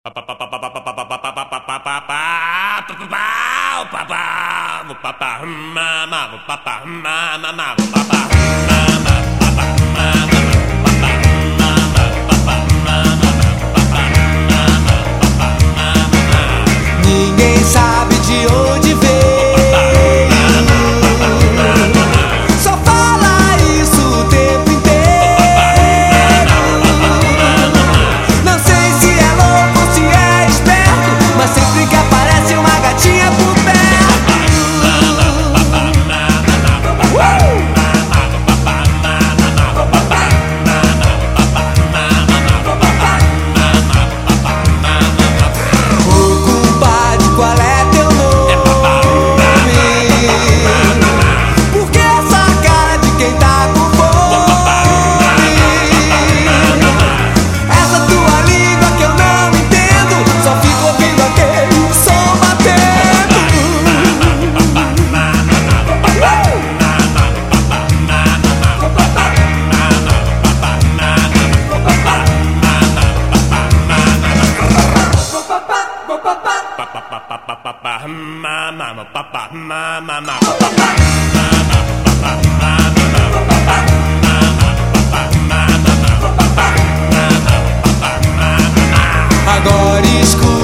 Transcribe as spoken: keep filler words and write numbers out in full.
Ninguém sabe de onde veio, só fala isso o tempo inteiro. Não sei se é louco ou se é esperto, mas sempre que aparece uma gatinha por perto, ô compadre, qual é teu nome? Por que essa cara de quem tá com fome? Essa tua língua que eu não entendo, só fico ouvindo aquele som batendo. Agora escuta.